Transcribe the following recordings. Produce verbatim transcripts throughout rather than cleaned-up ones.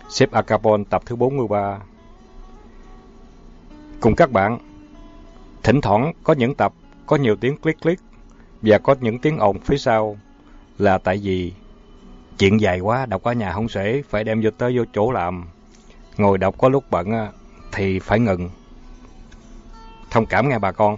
Sếp Al Capone tập thứ bốn mươi ba. Cùng các bạn, thỉnh thoảng có những tập có nhiều tiếng click click và có những tiếng ồn phía sau là tại vì chuyện dài quá, đọc ở nhà không xuể, phải đem vô tới vô chỗ làm. Ngồi đọc có lúc bận thì phải ngừng. Thông cảm nghe bà con.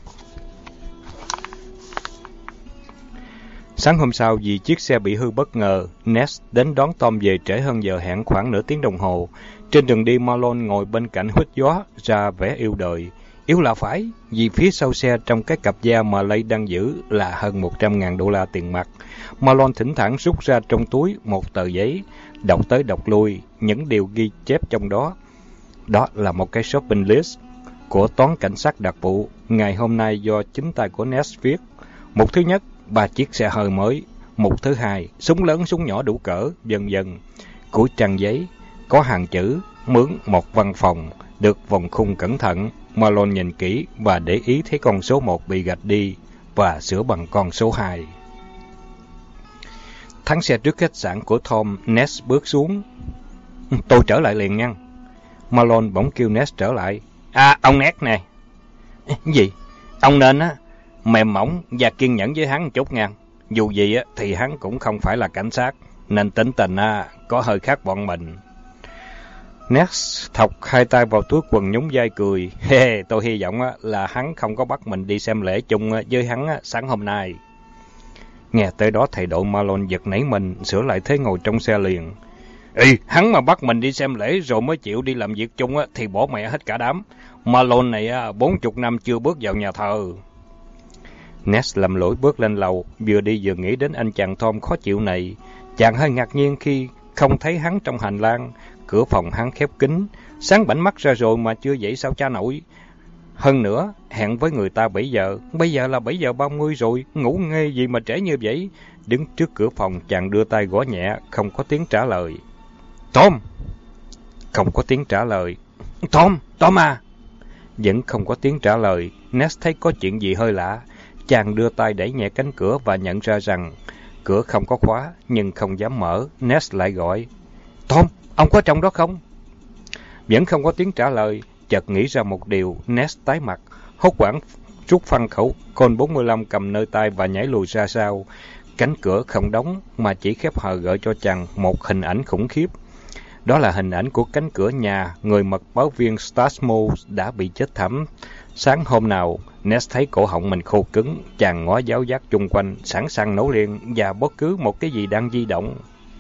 Sáng hôm sau, vì chiếc xe bị hư bất ngờ, Ness đến đón Tom về trễ hơn giờ hẹn khoảng nửa tiếng đồng hồ. Trên đường đi, Marlon ngồi bên cạnh hít gió, ra vẻ yêu đời. Yếu là phải, vì phía sau xe trong cái cặp da mà Lay đang giữ là hơn một trăm ngàn đô la tiền mặt. Marlon thỉnh thoảng rút ra trong túi một tờ giấy, đọc tới đọc lui những điều ghi chép trong đó. Đó là một cái shopping list của toán cảnh sát đặc vụ ngày hôm nay do chính tay của Ness viết. Mục thứ nhất, ba chiếc xe hơi mới. Mục thứ hai, súng lớn, súng nhỏ đủ cỡ, vân vân. Cuối trang giấy có hàng chữ mướn một văn phòng, được vòng khung cẩn thận. Marlon nhìn kỹ và để ý thấy con số một bị gạch đi và sửa bằng con số hai. Thắng xe trước khách sạn của Tom, Ness bước xuống. Tôi trở lại liền nha. Marlon bỗng kêu Ness trở lại. À, ông Ness nè. Gì? Ông nên á mềm mỏng và kiên nhẫn với hắn một chút nha. Dù gì á thì hắn cũng không phải là cảnh sát, nên tính tình á có hơi khác bọn mình. Ness thọc hai tay vào túi quần nhún vai cười. Hey, tôi hy vọng á là hắn không có bắt mình đi xem lễ chung với hắn á, sáng hôm nay. Nghe tới đó thầy đội Marlon giật nảy mình, sửa lại thế ngồi trong xe liền. Ê, hắn mà bắt mình đi xem lễ rồi mới chịu đi làm việc chung á thì bỏ mẹ hết cả đám. Marlon này á bốn chục năm chưa bước vào nhà thờ. Ness lầm lỗi bước lên lầu, vừa đi vừa nghĩ đến anh chàng Tom khó chịu này. Chàng hơi ngạc nhiên khi không thấy hắn trong hành lang. Cửa phòng hắn khép kín, sáng bảnh mắt ra rồi mà chưa dậy sao cha nổi. Hơn nữa, hẹn với người ta bảy giờ, bây giờ là bảy giờ ba mươi rồi, ngủ nghê gì mà trễ như vậy. Đứng trước cửa phòng, chàng đưa tay gõ nhẹ, không có tiếng trả lời. Tom! Không có tiếng trả lời. Tom! Tom à! Vẫn không có tiếng trả lời. Ness thấy có chuyện gì hơi lạ. Chàng đưa tay đẩy nhẹ cánh cửa và nhận ra rằng cửa không có khóa, nhưng không dám mở. Ness lại gọi. Tom! Ông có trong đó không? Vẫn không có tiếng trả lời. Chợt nghĩ ra một điều, Ness tái mặt, hốt hoảng rút phăng khẩu Colt bốn mươi lăm cầm nơi tay và nhảy lùi ra sau. Cánh cửa không đóng mà chỉ khép hờ gợi cho chàng một hình ảnh khủng khiếp. Đó là hình ảnh của cánh cửa nhà người mật báo viên Stasmo đã bị chết thảm. Sáng hôm nào, Ness thấy cổ họng mình khô cứng, chàng ngó giáo giác chung quanh, sẵn sàng nổ liền và bất cứ một cái gì đang di động.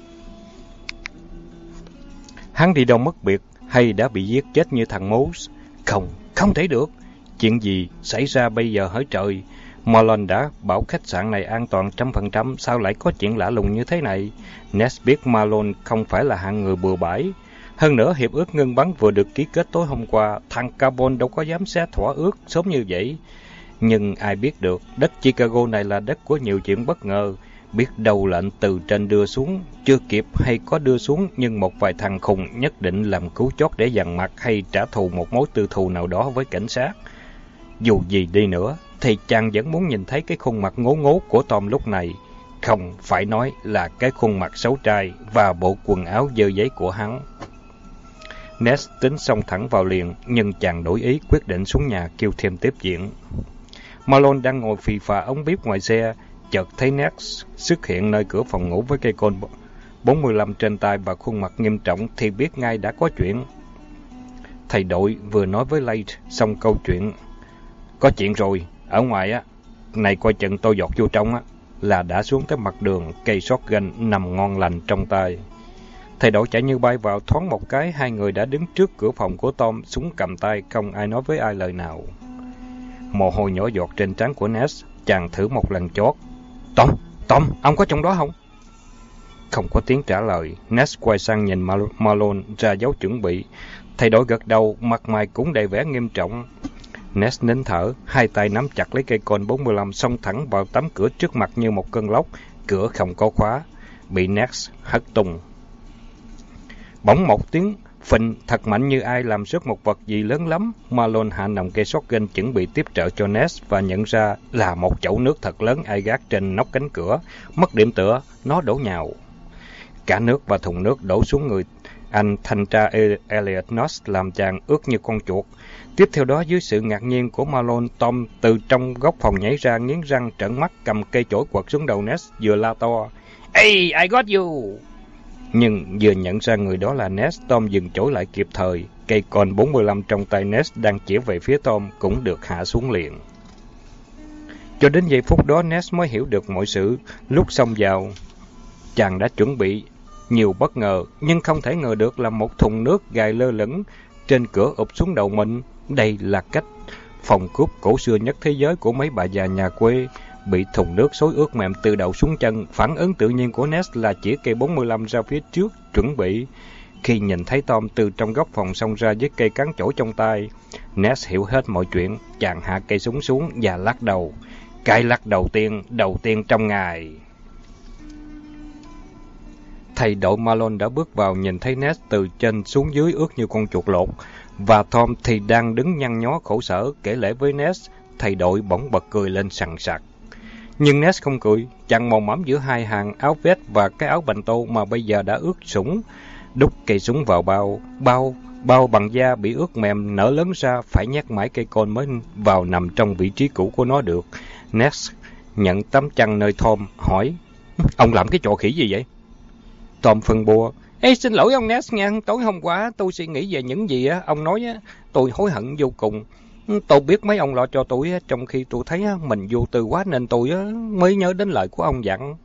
Hắn đi đâu mất biệt hay đã bị giết chết như thằng Moose? Không, không thể được. Chuyện gì xảy ra bây giờ hỡi trời? Marlon đã bảo khách sạn này an toàn trăm phần trăm, sao lại có chuyện lạ lùng như thế này? Ness biết Marlon không phải là hạng người bừa bãi. Hơn nữa, hiệp ước ngưng bắn vừa được ký kết tối hôm qua, thằng Carbon đâu có dám xé thỏa ước sớm như vậy. Nhưng ai biết được, đất Chicago này là đất của nhiều chuyện bất ngờ. Biết đâu lệnh từ trên đưa xuống, chưa kịp hay có đưa xuống, nhưng một vài thằng khùng nhất định làm cứu chót để dằn mặt hay trả thù một mối tư thù nào đó với cảnh sát. Dù gì đi nữa, thì chàng vẫn muốn nhìn thấy cái khuôn mặt ngố ngố của Tom lúc này. Không phải nói là cái khuôn mặt xấu trai và bộ quần áo dơ giấy của hắn. Ness tính xông thẳng vào liền, nhưng chàng đổi ý quyết định xuống nhà kêu thêm tiếp diện. Marlon đang ngồi phì phà ống bếp ngoài xe, chợt thấy Ness xuất hiện nơi cửa phòng ngủ với cây Colt bốn mươi lăm trên tay và khuôn mặt nghiêm trọng thì biết ngay đã có chuyện. Thầy đội vừa nói với Lay xong câu chuyện. Có chuyện rồi, ở ngoài á, này coi chừng tôi giọt vô trong á, là đã xuống tới mặt đường, cây shotgun nằm ngon lành trong tay. Thầy đội chạy như bay vào, thoáng một cái, hai người đã đứng trước cửa phòng của Tom, súng cầm tay, không ai nói với ai lời nào. Mồ hôi nhỏ giọt trên trán của Ness, chàng thử một lần chót. Tom, Tom, ông có trong đó không? Không có tiếng trả lời. Ness quay sang nhìn Mar Marlon ra dấu chuẩn bị. Thầy đội gật đầu, mặt mày cũng đầy vẻ nghiêm trọng. Ness nín thở, hai tay nắm chặt lấy cây Colt bốn mươi lăm, xông thẳng vào tấm cửa trước mặt như một cơn lốc. Cửa không có khóa, bị Ness hất tung. Bỗng một tiếng phình thật mạnh như ai làm rớt một vật gì lớn lắm. Marlon hạ nòng cây shotgun chuẩn bị tiếp trợ cho Ness và nhận ra là một chậu nước thật lớn ai gác trên nóc cánh cửa. Mất điểm tựa, nó đổ nhào. Cả nước và thùng nước đổ xuống người Anh thanh tra Elliot Nott làm chàng ướt như con chuột. Tiếp theo đó, dưới sự ngạc nhiên của Malone, Tom từ trong góc phòng nhảy ra, nghiến răng trợn mắt, cầm cây chổi quật xuống đầu Ness, vừa la to: "Hey, I got you!" Nhưng vừa nhận ra người đó là Ness, Tom dừng chổi lại kịp thời. Cây con bốn mươi lăm trong tay Ness đang chĩa về phía Tom cũng được hạ xuống liền. Cho đến giây phút đó, Ness mới hiểu được mọi sự. Lúc xông vào, chàng đã chuẩn bị nhiều bất ngờ, nhưng không thể ngờ được là một thùng nước gài lơ lửng trên cửa ụp xuống đầu mình. Đây là cách phòng cướp cổ xưa nhất thế giới của mấy bà già nhà quê. Bị thùng nước xối ướt mềm từ đầu xuống chân, phản ứng tự nhiên của Ness là chỉ cây bốn mươi lăm ra phía trước, chuẩn bị. Khi nhìn thấy Tom từ trong góc phòng xông ra với cây cán chổi trong tay, Ness hiểu hết mọi chuyện. Chàng hạ cây súng xuống và lắc đầu. Cái lắc đầu tiên, đầu tiên trong ngày. Thầy đội Malone đã bước vào, nhìn thấy Ness từ trên xuống dưới ướt như con chuột lột, và Tom thì đang đứng nhăn nhó khổ sở kể lể với Ness. Thầy đội bỗng bật cười lên sằng sặc. Nhưng Ness không cười, chàng mò mẫm giữa hai hàng áo vest và cái áo bành tô mà bây giờ đã ướt sũng, đút cây súng vào bao, bao, bao bằng da bị ướt mềm nở lớn ra, phải nhét mãi cây côn mới vào nằm trong vị trí cũ của nó được. Ness nhận tấm chăn nơi Tom, hỏi: "Ông làm cái trò khỉ gì vậy?" Tom phân bua: "Ê, xin lỗi ông Ness nha, tối hôm qua tôi suy nghĩ về những gì á ông nói á, tôi hối hận vô cùng. Tôi biết mấy ông lo cho tôi á, trong khi tôi thấy á, mình vô tư quá nên tôi á, mới nhớ đến lời của ông dặn."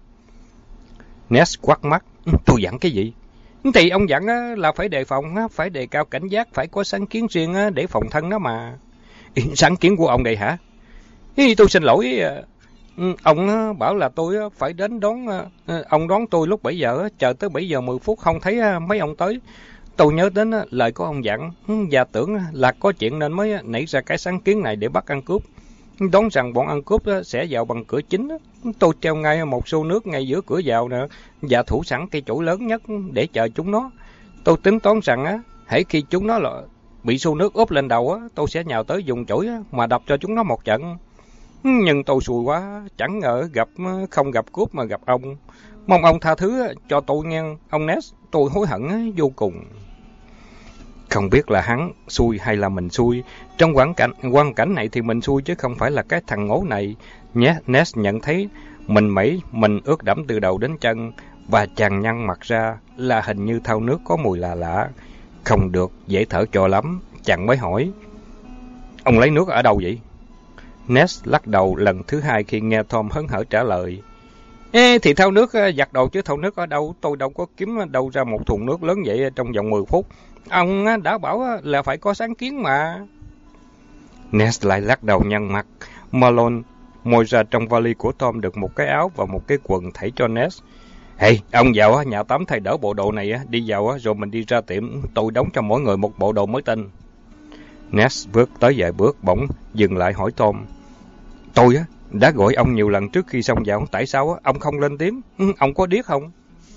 Ness quắt mắt: "Tôi dặn cái gì?" "Thì ông dặn á, là phải đề phòng, á, phải đề cao cảnh giác, phải có sáng kiến riêng á, để phòng thân đó mà." "Sáng kiến của ông đây hả?" "Ý, tôi xin lỗi, ông á, bảo là tôi á, phải đến đón, ông đón tôi lúc bảy giờ, á, chờ tới bảy giờ mười phút không thấy á, mấy ông tới. Tôi nhớ đến á, lời của ông dặn và tưởng là có chuyện nên mới á, nảy ra cái sáng kiến này để bắt ăn cướp. Đoán rằng bọn ăn cướp á, sẽ vào bằng cửa chính. Á. Tôi treo ngay một xô nước ngay giữa cửa vào nè, và thủ sẵn cây chổi lớn nhất để chờ chúng nó. Tôi tính toán rằng á, hễ khi chúng nó là bị xô nước úp lên đầu, á, tôi sẽ nhào tới dùng chổi á, mà đập cho chúng nó một trận. Nhưng tôi xui quá, chẳng ngờ gặp không gặp cướp mà gặp ông. Mong ông tha thứ cho tôi nghe, ông Ness, tôi hối hận vô cùng." Không biết là hắn xui hay là mình xui. Trong hoàn cảnh, hoàn cảnh này thì mình xui chứ không phải là cái thằng ngố này. Nhé, Ness nhận thấy mình mẩy, mình ướt đẫm từ đầu đến chân, và chàng nhăn mặt ra là hình như thau nước có mùi lạ lạ. Không được dễ thở cho lắm, chàng mới hỏi: "Ông lấy nước ở đâu vậy?" Ness lắc đầu lần thứ hai khi nghe Tom hớn hở trả lời: "Ê, thì thau nước giặt đồ chứ thau nước ở đâu, tôi đâu có kiếm đâu ra một thùng nước lớn vậy trong vòng mười phút. Ông đã bảo là phải có sáng kiến mà." Ness lại lắc đầu nhăn mặt. Malone moi ra trong vali của Tom được một cái áo và một cái quần thảy cho Ness. "Hey, ông vào nhà tắm thay đỡ bộ đồ này, đi vào rồi mình đi ra tiệm, tôi đóng cho mỗi người một bộ đồ mới tinh." Ness bước tới vài bước bỗng dừng lại hỏi Tom: "Tôi á đã gọi ông nhiều lần trước khi xông vào, tại sao ông không lên tiếng? Ông có điếc không?"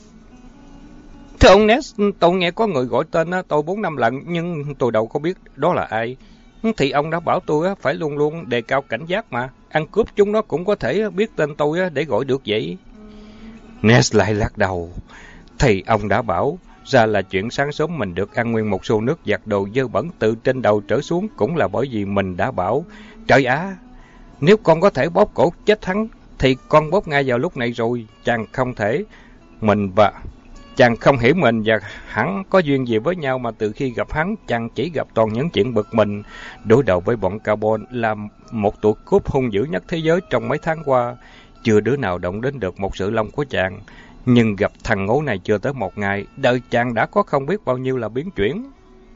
"Thưa ông Ness, tôi nghe có người gọi tên tôi bốn năm lần, nhưng tôi đâu có biết đó là ai. Thì ông đã bảo tôi phải luôn luôn đề cao cảnh giác mà. Ăn cướp chúng nó cũng có thể biết tên tôi để gọi được vậy." Ness lại lắc đầu. "Thì ông đã bảo, ra là chuyện sáng sớm mình được ăn nguyên một xô nước giặt đồ dơ bẩn từ trên đầu trở xuống cũng là bởi vì mình đã bảo. Trời á, nếu con có thể bóp cổ chết hắn, thì con bóp ngay vào lúc này rồi. Chàng không thể mình và chàng không hiểu mình và hắn có duyên gì với nhau, mà từ khi gặp hắn, chàng chỉ gặp toàn những chuyện bực mình. Đối đầu với bọn carbon là một tụi cướp hung dữ nhất thế giới trong mấy tháng qua, chưa đứa nào động đến được một sự long của chàng. Nhưng gặp thằng ngố này chưa tới một ngày, đời chàng đã có không biết bao nhiêu là biến chuyển."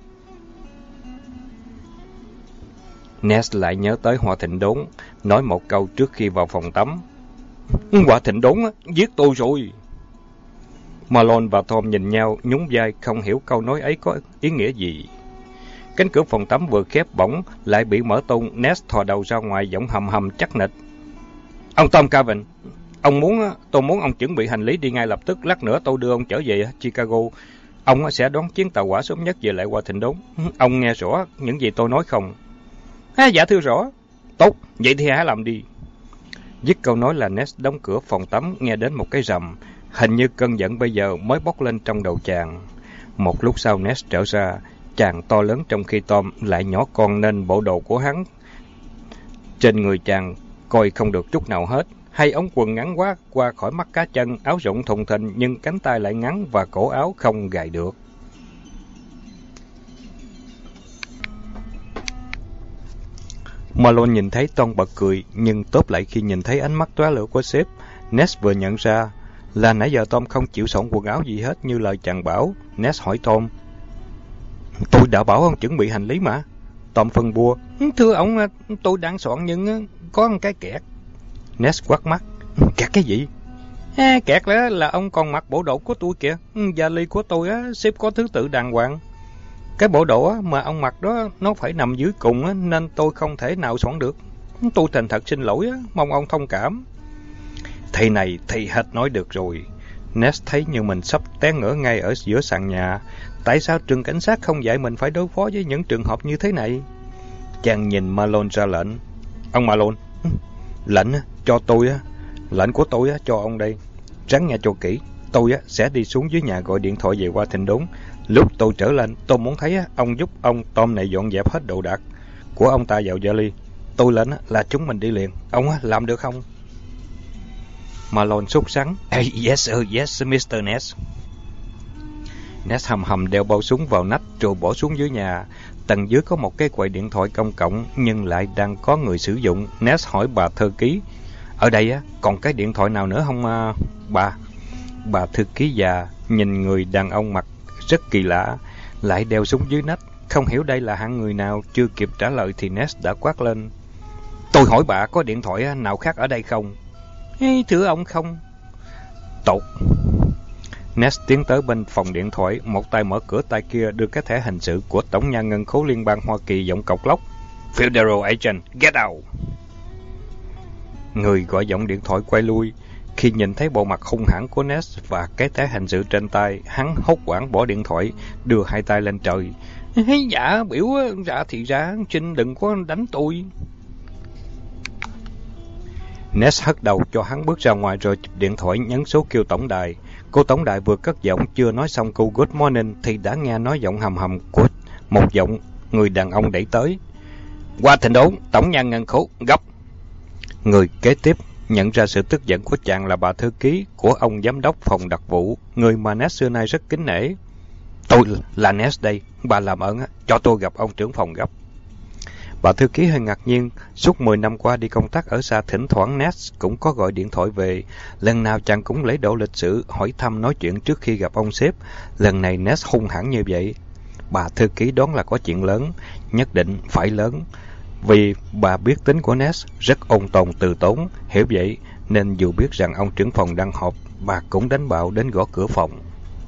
Ness lại nhớ tới Hoa Thịnh Đốn, nói một câu trước khi vào phòng tắm: "Hoa Thịnh Đốn giết tôi rồi." Malone và Tom nhìn nhau, nhún vai, không hiểu câu nói ấy có ý nghĩa gì. Cánh cửa phòng tắm vừa khép bỗng lại bị mở tung. Ness thò đầu ra ngoài, giọng hầm hầm chắc nịch: "Ông Tom Cavin, ông muốn tôi muốn ông chuẩn bị hành lý đi ngay lập tức. Lát nữa tôi đưa ông trở về Chicago. Ông sẽ đón chuyến tàu hỏa sớm nhất về lại Hoa Thịnh Đốn. Ông nghe rõ những gì tôi nói không?" "À, dạ thưa rõ." "Tốt, vậy thì hãy làm đi." Dứt câu nói là Ness đóng cửa phòng tắm, nghe đến một cái rầm. Hình như cơn giận bây giờ mới bốc lên trong đầu chàng. Một lúc sau Ness trở ra, chàng to lớn trong khi Tom lại nhỏ con nên bộ đồ của hắn trên người chàng coi không được chút nào hết. Hai ống quần ngắn quá qua khỏi mắt cá chân, áo rộng thùng thình nhưng cánh tay lại ngắn và cổ áo không gài được. Malone nhìn thấy Tom bật cười, nhưng tốt lại khi nhìn thấy ánh mắt tóe lửa của sếp. Ness vừa nhận ra là nãy giờ Tom không chịu xổn quần áo gì hết như lời chàng bảo. Ness hỏi Tom: "Tôi đã bảo ông chuẩn bị hành lý mà." Tom phân bua: "Thưa ông, tôi đang soạn nhưng có một cái kẹt." Ness quát mắt: "Kẹt cái gì?" À, kẹt đó là ông còn mặc bộ đồ của tôi kìa. Vali của tôi á, xếp có thứ tự đàng hoàng. Cái bộ đồ á, mà ông mặc đó nó phải nằm dưới cùng á, nên tôi không thể nào soạn được. Tôi thành thật xin lỗi á, mong ông thông cảm. Thế này thì hết nói được rồi. Ness thấy như mình sắp té ngửa ngay ở giữa sàn nhà. Tại sao trường cảnh sát không dạy mình phải đối phó với những trường hợp như thế này? Chàng nhìn Malone ra lệnh: "Ông Malone, lệnh cho tôi á, lệnh của tôi á, cho ông đây. Ráng nghe cho kỹ. Tôi á sẽ đi xuống dưới nhà gọi điện thoại về qua Thịnh Đốn. Lúc tôi trở lên, tôi muốn thấy á, ông giúp ông Tom này dọn dẹp hết đồ đạc của ông ta vào vali. Tôi lệnh á, là chúng mình đi liền. Ông á, làm được không?" Malone sốt sắng: "Hey, yes sir, yes mister Ness." Ness hầm hầm đeo bao súng vào nách rồi bỏ xuống dưới nhà. Tầng dưới có một cái quầy điện thoại công cộng nhưng lại đang có người sử dụng. Ness hỏi bà thư ký: "Ở đây á, còn cái điện thoại nào nữa không à, bà?" Bà thư ký già nhìn người đàn ông mặc rất kỳ lạ, lại đeo súng dưới nách. Không hiểu đây là hạng người nào. Chưa kịp trả lời thì Ness đã quát lên: "Tôi hỏi bà có điện thoại nào khác ở đây không?" "Hey, thưa ông không." "Tốt." Ness tiến tới bên phòng điện thoại, một tay mở cửa, tay kia đưa cái thẻ hình sự của Tổng nhà ngân khố Liên bang Hoa Kỳ giọng cộc lốc: "Federal agent, get out." Người gọi giọng điện thoại quay lui. Khi nhìn thấy bộ mặt hung hãn của Ness và cái thẻ hình sự trên tay, hắn hốt hoảng bỏ điện thoại, đưa hai tay lên trời: "Dạ, biểu dạ thì ra, xin đừng có đánh tôi." Ness hất đầu cho hắn bước ra ngoài rồi chụp điện thoại nhấn số kêu tổng đài. Cô tổng đài vừa cất giọng chưa nói xong câu good morning thì đã nghe nói giọng hầm hầm của một giọng người đàn ông đẩy tới: "Qua Thịnh Đốn, Tổng nhà ngân khố, gấp." Người kế tiếp nhận ra sự tức giận của chàng là bà thư ký của ông giám đốc phòng đặc vụ, người mà Ness xưa nay rất kính nể. "Tôi là Ness đây, bà làm ơn cho tôi gặp ông trưởng phòng gấp." Bà thư ký hơi ngạc nhiên. Suốt mười năm qua đi công tác ở xa, thỉnh thoảng Ness cũng có gọi điện thoại về. Lần nào chàng cũng lễ độ lịch sự, hỏi thăm nói chuyện trước khi gặp ông sếp. Lần này Ness hung hãn như vậy. Bà thư ký đoán là có chuyện lớn, nhất định phải lớn. Vì bà biết tính của Ness, rất ôn tồn từ tốn. Hiểu vậy nên dù biết rằng ông trưởng phòng đang họp, bà cũng đánh bạo đến gõ cửa phòng.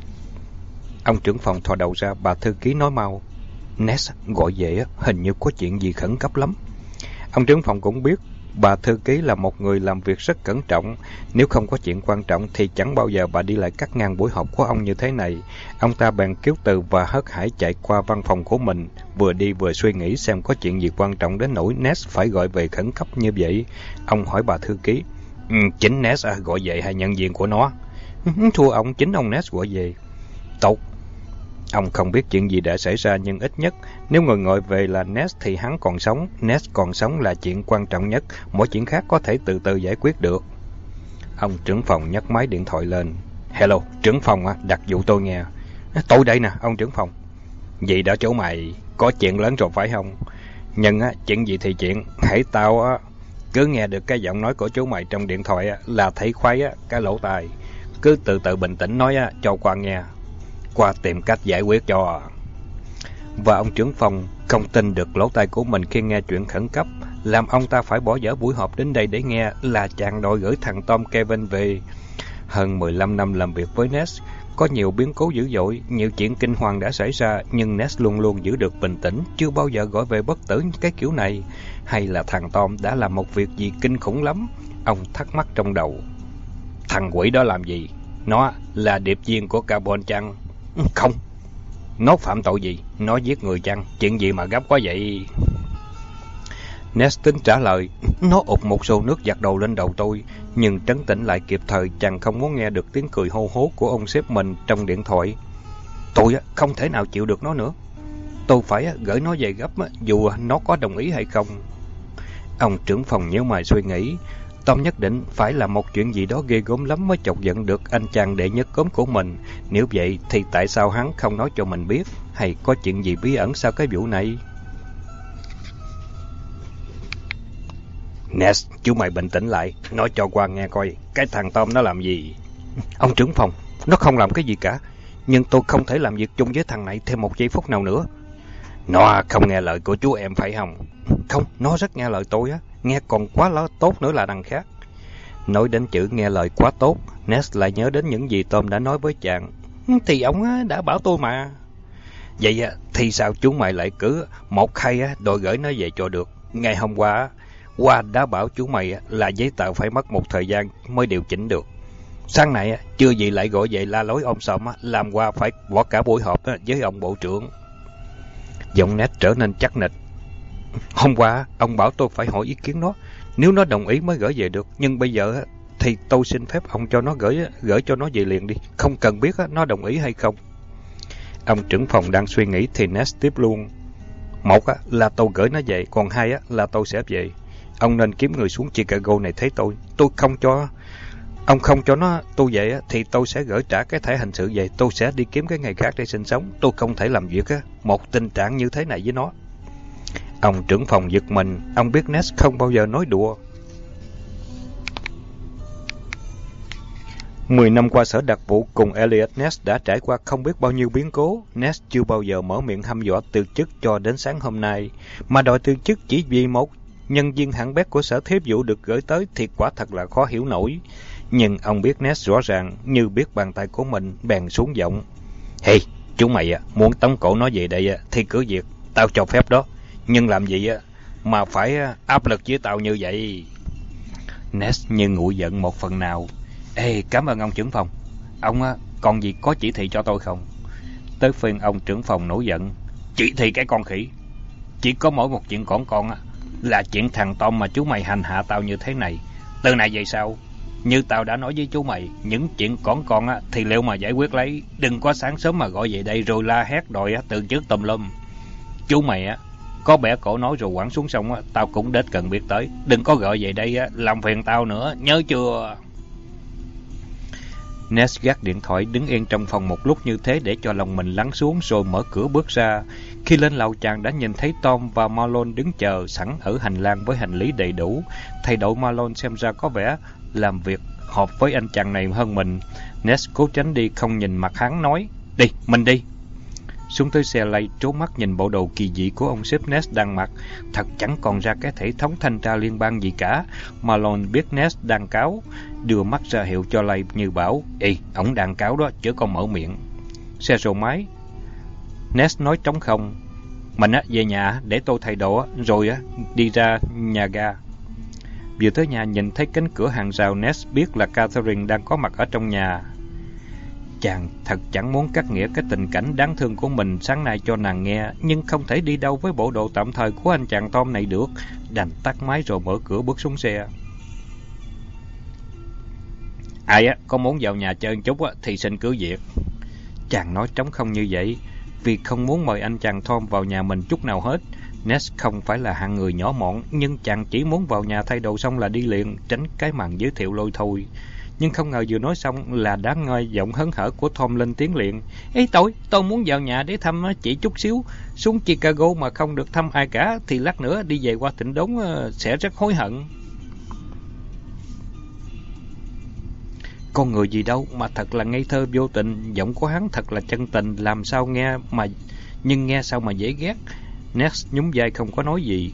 Ông trưởng phòng thò đầu ra. Bà thư ký nói mau: "Ness gọi về hình như có chuyện gì khẩn cấp lắm." Ông trưởng phòng cũng biết bà thư ký là một người làm việc rất cẩn trọng. Nếu không có chuyện quan trọng thì chẳng bao giờ bà đi lại cắt ngang buổi họp của ông như thế này. Ông ta bèn kiếu từ và hớt hải chạy qua văn phòng của mình, vừa đi vừa suy nghĩ xem có chuyện gì quan trọng đến nỗi Ness phải gọi về khẩn cấp như vậy. Ông hỏi bà thư ký: ừ, "Chính Ness à, gọi về hay nhân viên của nó?" "Thưa ông, chính ông Ness gọi về." "Tốt." Ông không biết chuyện gì đã xảy ra, nhưng ít nhất nếu người gọi về là Ness thì hắn còn sống. Ness còn sống là chuyện quan trọng nhất, mọi chuyện khác có thể từ từ giải quyết được. Ông trưởng phòng nhấc máy điện thoại lên. "Hello, trưởng phòng à, đặt vụ tôi nghe." "Tôi đây nè, ông trưởng phòng." "Vậy đó chỗ mày, có chuyện lớn rồi phải không? Nhưng á, chuyện gì thì chuyện, hãy tao á, cứ nghe được cái giọng nói của chú mày trong điện thoại á, là thấy khoái á, cái lỗ tai. Cứ từ từ bình tĩnh nói á, cho qua nghe. Qua tìm cách giải quyết cho." Và ông trưởng phòng không tin được lỗ tai của mình khi nghe chuyện khẩn cấp, làm ông ta phải bỏ dở buổi họp đến đây để nghe là chàng đòi gửi thằng Tom Kevin về. Hơn mười lăm năm làm việc với Ness, có nhiều biến cố dữ dội, nhiều chuyện kinh hoàng đã xảy ra, nhưng Ness luôn luôn giữ được bình tĩnh, chưa bao giờ gọi về bất tử cái kiểu này. Hay là thằng Tom đã làm một việc gì kinh khủng lắm? Ông thắc mắc trong đầu. Thằng quỷ đó làm gì? Nó là điệp viên của Carbon chăng? Không. Nó phạm tội gì? Nó giết người chăng? Chuyện gì mà gấp quá vậy? Ness tính trả lời. Nó ụt một xô nước giặt đầu lên đầu tôi. Nhưng trấn tĩnh lại kịp thời, chàng không muốn nghe được tiếng cười hô hố của ông sếp mình trong điện thoại. Tôi không thể nào chịu được nó nữa. Tôi phải gửi nó về gấp dù nó có đồng ý hay không. Ông trưởng phòng nhíu mày suy nghĩ. Tom nhất định phải là một chuyện gì đó ghê gớm lắm mới chọc giận được anh chàng đệ nhất cốm của mình. Nếu vậy thì tại sao hắn không nói cho mình biết? Hay có chuyện gì bí ẩn sau cái vụ này? Ness, chú mày bình tĩnh lại, nói cho qua nghe coi, cái thằng Tom nó làm gì? Ông trưởng phòng, nó không làm cái gì cả, nhưng tôi không thể làm việc chung với thằng này thêm một giây phút nào nữa. Nó không nghe lời của chú em phải không? Không, nó rất nghe lời tôi á, nghe còn quá là tốt nữa là đằng khác. Nói đến chữ nghe lời quá tốt, Ness lại nhớ đến những gì Tom đã nói với chàng. Thì ông đã bảo tôi mà. Vậy thì sao chú mày lại cứ một hay đòi gửi nó về cho được? Ngày hôm qua, Hoa đã bảo chú mày là giấy tờ phải mất một thời gian mới điều chỉnh được. Sáng nay chưa gì lại gọi về la lối ông Sòm, làm Hoa phải bỏ cả buổi họp với ông bộ trưởng. Giọng Ness trở nên chắc nịch. Hôm qua ông bảo tôi phải hỏi ý kiến nó, nếu nó đồng ý mới gửi về được, nhưng bây giờ thì tôi xin phép ông cho nó gửi gửi cho nó về liền đi, không cần biết nó đồng ý hay không. Ông trưởng phòng đang suy nghĩ thì Ness tiếp luôn. Một là tôi gửi nó về, còn hai là tôi sẽ về. Ông nên kiếm người xuống Chicago này thấy tôi. Tôi không cho ông không cho nó tôi về thì tôi sẽ gửi trả cái thẻ hình sự về. Tôi sẽ đi kiếm cái ngày khác để sinh sống. Tôi không thể làm việc một tình trạng như thế này với nó. Ông trưởng phòng giật mình. Ông biết Ness không bao giờ nói đùa. Mười năm qua sở đặc vụ cùng Elliot, Ness đã trải qua không biết bao nhiêu biến cố. Ness chưa bao giờ mở miệng hăm dọa từ chức cho đến sáng hôm nay, mà đòi từ chức chỉ vì một nhân viên hạng bét của sở thiếp vụ được gửi tới thì quả thật là khó hiểu nổi. Nhưng ông biết Ness rõ ràng như biết bàn tay của mình, bèn xuống giọng. Hey, chú mày muốn tống cổ nó về đây thì cứ việc, tao cho phép đó. Nhưng làm gì mà phải áp lực với tao như vậy? Ness như nguội giận một phần nào. Ê, cảm ơn ông trưởng phòng. Ông còn gì có chỉ thị cho tôi không? Tới phiên ông trưởng phòng nổi giận. Chỉ thị cái con khỉ. Chỉ có mỗi một chuyện còn con là chuyện thằng Tom mà chú mày hành hạ tao như thế này. Từ này về sau, như tao đã nói với chú mày, những chuyện còn con thì liệu mà giải quyết lấy. Đừng có sáng sớm mà gọi về đây rồi la hét đòi từ chức tùm lum. Chú mày á có bẻ cổ nói rồi quẳng xuống sông, tao cũng đết cần biết tới. Đừng có gọi về đây làm phiền tao nữa, nhớ chưa? Ness gác điện thoại, đứng yên trong phòng một lúc như thế để cho lòng mình lắng xuống rồi mở cửa bước ra. Khi lên lầu, chàng đã nhìn thấy Tom và Malone đứng chờ sẵn ở hành lang với hành lý đầy đủ. Thay đổi Malone xem ra có vẻ làm việc hợp với anh chàng này hơn mình. Ness cố tránh đi không nhìn mặt hắn, nói: Đi, mình đi. Xuống tới xe lay, trố mắt nhìn bộ đồ kỳ dị của ông sếp Ness đang mặc. Thật chẳng còn ra cái thể thống thanh tra liên bang gì cả. Malone biết Ness đang cáo, đưa mắt ra hiệu cho lay như bảo: Ê, ổng đang cáo đó, chứ còn mở miệng. Xe rồ máy. Ness nói trống không: Mình á về nhà để tôi thay đồ rồi á đi ra nhà ga. Vừa tới nhà nhìn thấy cánh cửa hàng rào, Ness biết là Catherine đang có mặt ở trong nhà. Chàng thật chẳng muốn cắt nghĩa cái tình cảnh đáng thương của mình sáng nay cho nàng nghe, nhưng không thể đi đâu với bộ đồ tạm thời của anh chàng Tom này được. Đành tắt máy rồi mở cửa bước xuống xe. Ai á có muốn vào nhà chơi chút á thì xin cứ việc. Chàng nói trống không như vậy vì không muốn mời anh chàng Tom vào nhà mình chút nào hết. Ness không phải là hạng người nhỏ mọn, nhưng chàng chỉ muốn vào nhà thay đồ xong là đi liền, tránh cái màn giới thiệu lôi thôi. Nhưng không ngờ vừa nói xong là đã nghe giọng hớn hở của Tom lên tiếng liền. Ê tôi, tôi muốn vào nhà để thăm chị chút xíu. Xuống Chicago mà không được thăm ai cả thì lát nữa đi về qua tỉnh đống sẽ rất hối hận. Con người gì đâu mà thật là ngây thơ vô tình. Giọng của hắn thật là chân tình, làm sao nghe mà nhưng nghe sao mà dễ ghét. Ness nhún vai không có nói gì.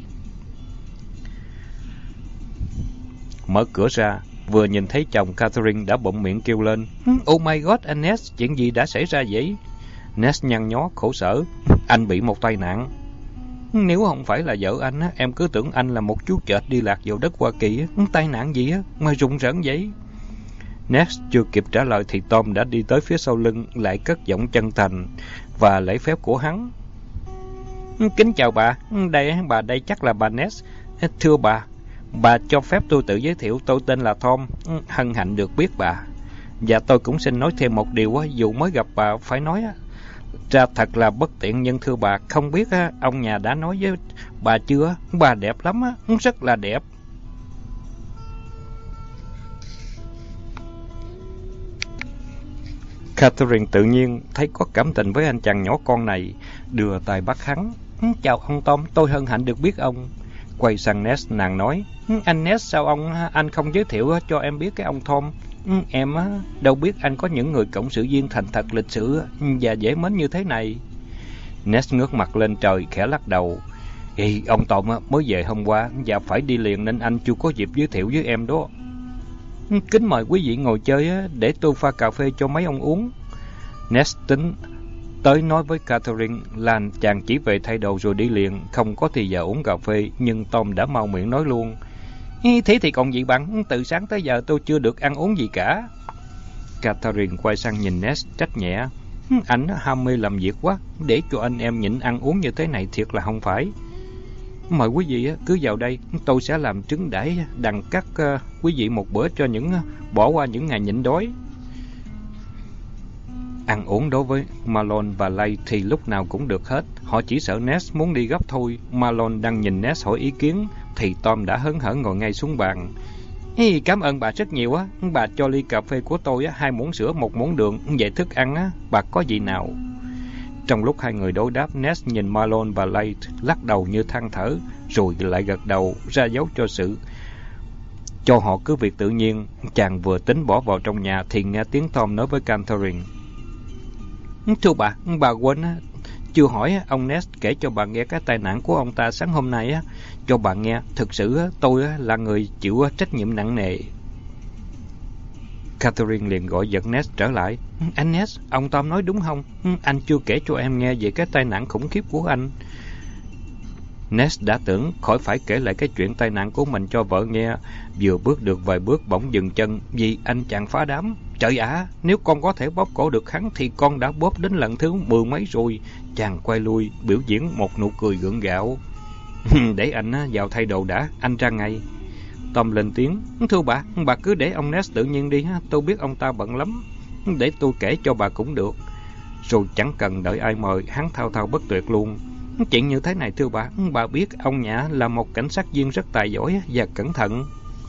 Mở cửa ra, vừa nhìn thấy chồng, Catherine đã bỗng miệng kêu lên: Oh my God, anh Ness, chuyện gì đã xảy ra vậy? Ness nhăn nhó khổ sở: Anh bị một tai nạn. Nếu không phải là vợ anh, em cứ tưởng anh là một chú chợt đi lạc vào đất Hoa Kỳ. Tai nạn gì mà rùng rợn vậy? Ness chưa kịp trả lời thì Tom đã đi tới phía sau lưng, lại cất giọng chân thành và lễ phép của hắn. Kính chào bà, đây bà đây chắc là bà Ness. Thưa bà, bà cho phép tôi tự giới thiệu, tôi tên là Tom, hân hạnh được biết bà. Và tôi cũng xin nói thêm một điều, dù mới gặp bà phải nói ra thật là bất tiện, nhưng thưa bà, không biết á, ông nhà đã nói với bà chưa? Bà đẹp lắm á, rất là đẹp. Catherine tự nhiên thấy có cảm tình với anh chàng nhỏ con này, đưa tay bắt hắn. Chào ông Tom, tôi hân hạnh được biết ông. Quay sang Ness, nàng nói, anh Ness, sao ông anh không giới thiệu cho em biết cái ông Tom? Em đâu biết anh có những người cộng sự viên thành thật, lịch sự và dễ mến như thế này. Ness ngước mặt lên trời, khẽ lắc đầu. Ê, ông Tom mới về hôm qua và phải đi liền nên anh chưa có dịp giới thiệu với em đó. Kính mời quý vị ngồi chơi để tôi pha cà phê cho mấy ông uống. Ness tính tới nói với Catherine là chàng chỉ về thay đồ rồi đi liền, không có thì giờ uống cà phê, nhưng Tom đã mau miệng nói luôn. Thế thì còn gì bằng, từ sáng tới giờ tôi chưa được ăn uống gì cả. Catherine quay sang nhìn Ness trách nhẹ. Anh ham mê làm việc quá, để cho anh em nhịn ăn uống như thế này thiệt là không phải. Mời quý vị cứ vào đây, tôi sẽ làm trứng đãi đằng cắt quý vị một bữa cho những bỏ qua những ngày nhịn đói. Ăn uống đối với Malone và Lay thì lúc nào cũng được hết. Họ chỉ sợ Ness muốn đi gấp thôi. Malone đang nhìn Ness hỏi ý kiến thì Tom đã hớn hở ngồi ngay xuống bàn. Hey, cảm ơn bà rất nhiều á. Bà cho ly cà phê của tôi á, hai muỗng sữa, một muỗng đường. Vậy thức ăn á, bà có gì nào? Trong lúc hai người đối đáp, Ness nhìn Malone và Lay lắc đầu như than thở, rồi lại gật đầu ra dấu cho sự cho họ cứ việc tự nhiên. Chàng vừa tính bỏ vào trong nhà thì nghe tiếng Tom nói với Catherine. Thưa bà, bà quên á, chưa hỏi ông Ness kể cho bà nghe cái tai nạn của ông ta sáng hôm nay á, cho bà nghe. Thực sự á, tôi á, là người chịu trách nhiệm nặng nề. Catherine liền gọi giật Ness trở lại. Anh Ness, ông Tom nói đúng không? Anh chưa kể cho em nghe về cái tai nạn khủng khiếp của anh. Ness đã tưởng khỏi phải kể lại cái chuyện tai nạn của mình cho vợ nghe. Vừa bước được vài bước bỗng dừng chân vì anh chàng phá đám. Trời ạ, nếu con có thể bóp cổ được hắn thì con đã bóp đến lần thứ mười mấy rồi. Chàng quay lui biểu diễn một nụ cười gượng gạo. Để anh vào thay đồ đã, anh ra ngay. Tom lên tiếng. Thưa bà, bà cứ để ông Ness tự nhiên đi, tôi biết ông ta bận lắm. Để tôi kể cho bà cũng được. Rồi chẳng cần đợi ai mời, hắn thao thao bất tuyệt luôn. Chuyện như thế này thưa bà, bà biết ông Nhã là một cảnh sát viên rất tài giỏi và cẩn thận.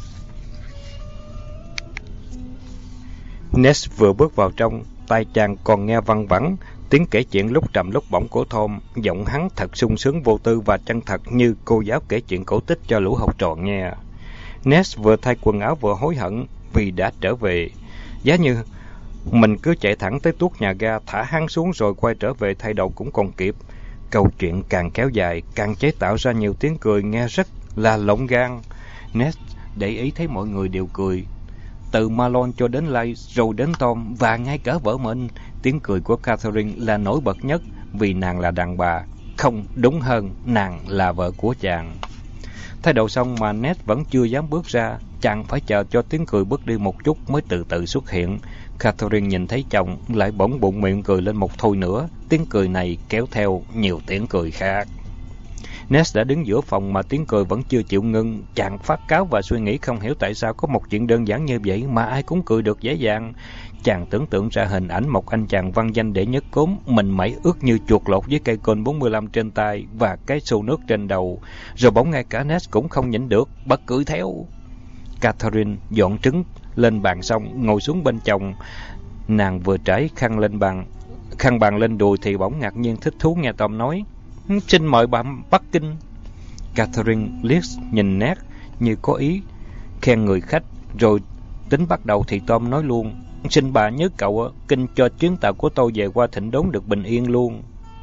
Ness vừa bước vào trong, tai chàng còn nghe văng vẳng tiếng kể chuyện lúc trầm lúc bổng của Tom. Giọng hắn thật sung sướng vô tư và chân thật như cô giáo kể chuyện cổ tích cho lũ học trò nghe. Ness vừa thay quần áo vừa hối hận vì đã trở về. Giá như mình cứ chạy thẳng tới tuốt nhà ga, thả hắn xuống rồi quay trở về thay đồ cũng còn kịp. Câu chuyện càng kéo dài, càng chế tạo ra nhiều tiếng cười nghe rất là lộng gan. Ness để ý thấy mọi người đều cười. Từ Malone cho đến Lay, rồi đến Tom và ngay cả vợ mình. Tiếng cười của Catherine là nổi bật nhất vì nàng là đàn bà. Không, đúng hơn, nàng là vợ của chàng. Thay đồ xong mà Ness vẫn chưa dám bước ra. Chàng phải chờ cho tiếng cười bớt đi một chút mới từ từ xuất hiện. Catherine nhìn thấy chồng lại bỗng bụng miệng cười lên một thôi nữa. Tiếng cười này kéo theo nhiều tiếng cười khác. Ness đã đứng giữa phòng mà tiếng cười vẫn chưa chịu ngưng. Chàng phát cáu và suy nghĩ không hiểu tại sao có một chuyện đơn giản như vậy mà ai cũng cười được dễ dàng. Chàng tưởng tượng ra hình ảnh một anh chàng văn danh đệ nhất cốm, mình mẩy ướt như chuột lột với cây côn bốn mươi lăm trên tay và cái xô nước trên đầu. Rồi bỗng ngay cả Ness cũng không nhịn được, bật cười theo. Catherine dọn trứng lên bàn xong, ngồi xuống bên chồng. Nàng vừa trải khăn lên bàn, khăn bàn lên đùi thì bỗng ngạc nhiên thích thú nghe Tom nói. Xin mời bà Bắc Kinh. Catherine liếc nhìn Ness như có ý khen người khách, rồi tính bắt đầu thì Tom nói luôn. Xin bà nhớ cậu kinh cho chuyến tàu của tôi về qua Thịnh Đốn được bình yên luôn.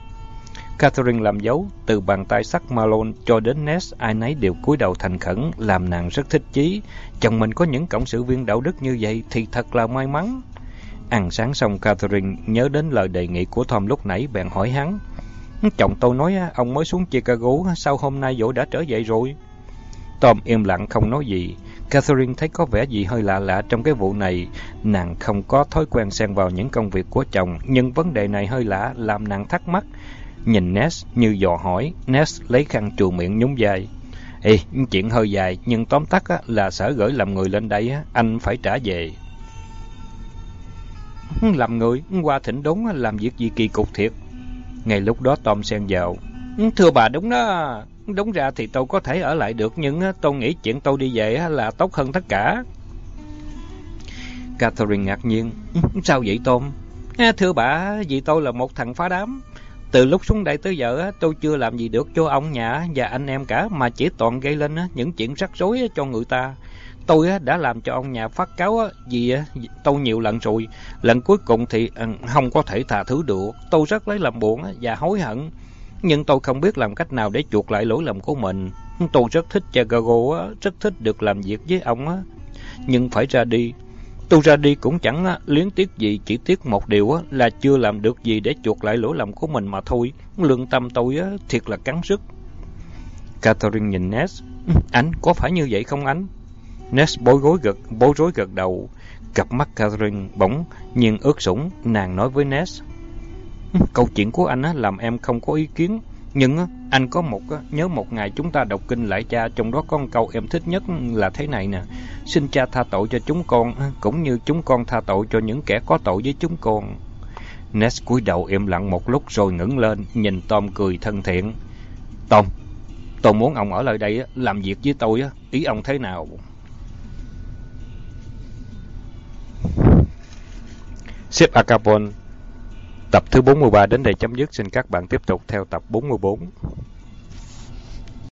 Catherine làm dấu, từ bàn tay sắc Malone cho đến Ness, ai nấy đều cúi đầu thành khẩn, làm nàng rất thích chí. Chồng mình có những cộng sự viên đạo đức như vậy thì thật là may mắn. Ăn sáng xong, Catherine nhớ đến lời đề nghị của Tom lúc nãy, bèn hỏi hắn. Chồng tôi nói ông mới xuống Chicago, sao hôm nay vội đã trở về rồi? Tom im lặng không nói gì. Catherine thấy có vẻ gì hơi lạ lạ trong cái vụ này. Nàng không có thói quen xen vào những công việc của chồng, nhưng vấn đề này hơi lạ làm nàng thắc mắc. Nhìn Ness như dò hỏi, Ness lấy khăn trù miệng nhún vai. Ê, chuyện hơi dài, nhưng tóm tắt á, là sở gửi làm người lên đây, á, anh phải trả về. Làm người, qua Thịnh Đốn làm việc gì kỳ cục thiệt. Ngay lúc đó Tom xen vào. Thưa bà, đúng đó. Đúng ra thì tôi có thể ở lại được, nhưng tôi nghĩ chuyện tôi đi về là tốt hơn tất cả. Catherine ngạc nhiên. Sao vậy Tom? À, thưa bà, vì tôi là một thằng phá đám. Từ lúc xuống đây tới giờ tôi chưa làm gì được cho ông nhà và anh em cả, mà chỉ toàn gây lên những chuyện rắc rối cho người ta. Tôi đã làm cho ông nhà phát cáo vì tôi nhiều lần rồi. Lần cuối cùng thì không có thể tha thứ được. Tôi rất lấy làm buồn và hối hận. Nhưng tôi không biết làm cách nào để chuộc lại lỗi lầm của mình. Tôi rất thích Chicago, rất thích được làm việc với ông. Nhưng phải ra đi. Tôi ra đi cũng chẳng liếng tiếc gì, chỉ tiếc một điều là chưa làm được gì để chuộc lại lỗi lầm của mình mà thôi. Lương tâm tôi thiệt là cắn rứt. Catherine nhìn Ness. Anh có phải như vậy không anh? Ness bối rối gật, bối rối gật đầu. Cặp mắt Catherine bỗng nhiên ướt sũng, nàng nói với Ness. Câu chuyện của anh làm em không có ý kiến. Nhưng anh có một nhớ một ngày chúng ta đọc kinh lại cha, trong đó có câu em thích nhất là thế này nè: xin cha tha tội cho chúng con, cũng như chúng con tha tội cho những kẻ có tội với chúng con. Ness cúi đầu im lặng một lúc rồi ngẩng lên, nhìn Tom cười thân thiện. Tom, tôi muốn ông ở lại đây làm việc với tôi, ý ông thế nào? Ship Acapon tập thứ bốn mươi ba đến đây chấm dứt. Xin các bạn tiếp tục theo tập bốn mươi bốn.